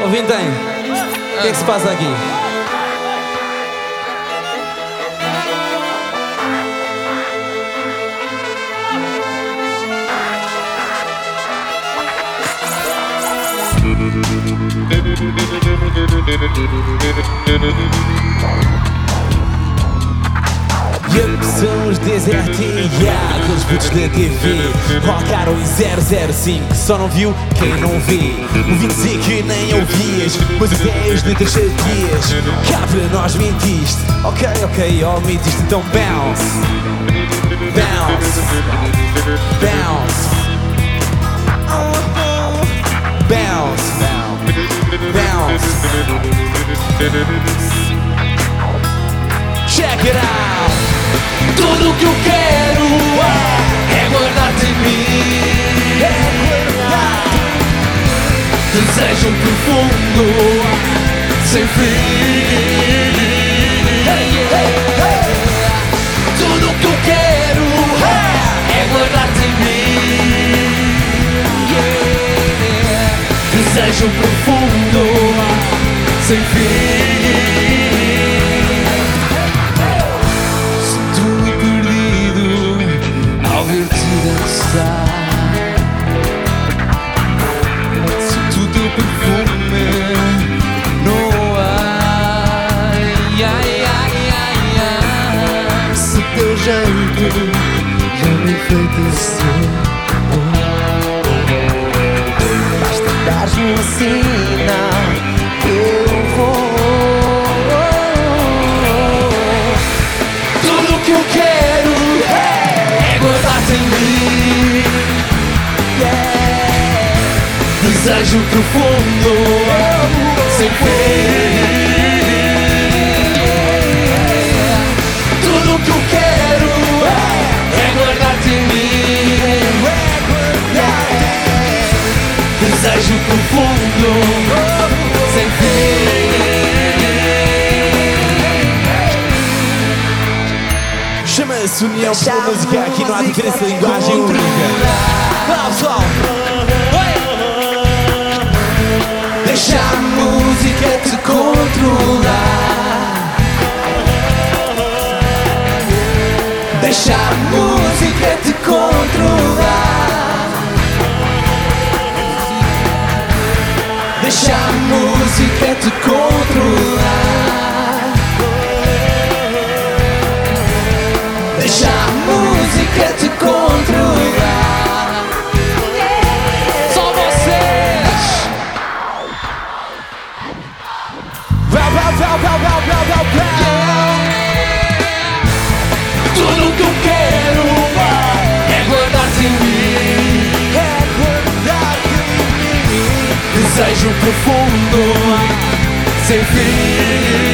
Ô Vintém, o que é que se passa aqui? São os DZRT, aqueles putos da TV. Rocaram em 005, só não viu quem não vê. Ouvi dizer que nem ouvias, mas ideias de letras dias. Cá para nós mentiste, ok, mentiste, então bounce. Bounce, bounce, bounce, bounce. Check it out. Tudo que eu quero é guardar-te em mim. Desejo profundo, sem fim. Tudo que eu quero é guardar-te em mim. Desejo profundo, sem fim. Sinto o teu perfume no ar. Se teu jeito já me enfeitiçou, basta dar-me um sinal que eu vou. Tudo que eu quero é guardar-te em mim. Desejo profundo, sem fim. Tudo que eu quero é guardar-te em mim. Desejo profundo, sem fim. Chama-se União pela Música, aqui não há diferença de linguagem única. Vá pessoal! Deixa a música te controlar. Deixa a música te controlar. Deixa a música te controlar. Deixa a música te controlar. Só vocês. Tudo que eu quero é guardar-te em mim. Desejo profundo, sem fim.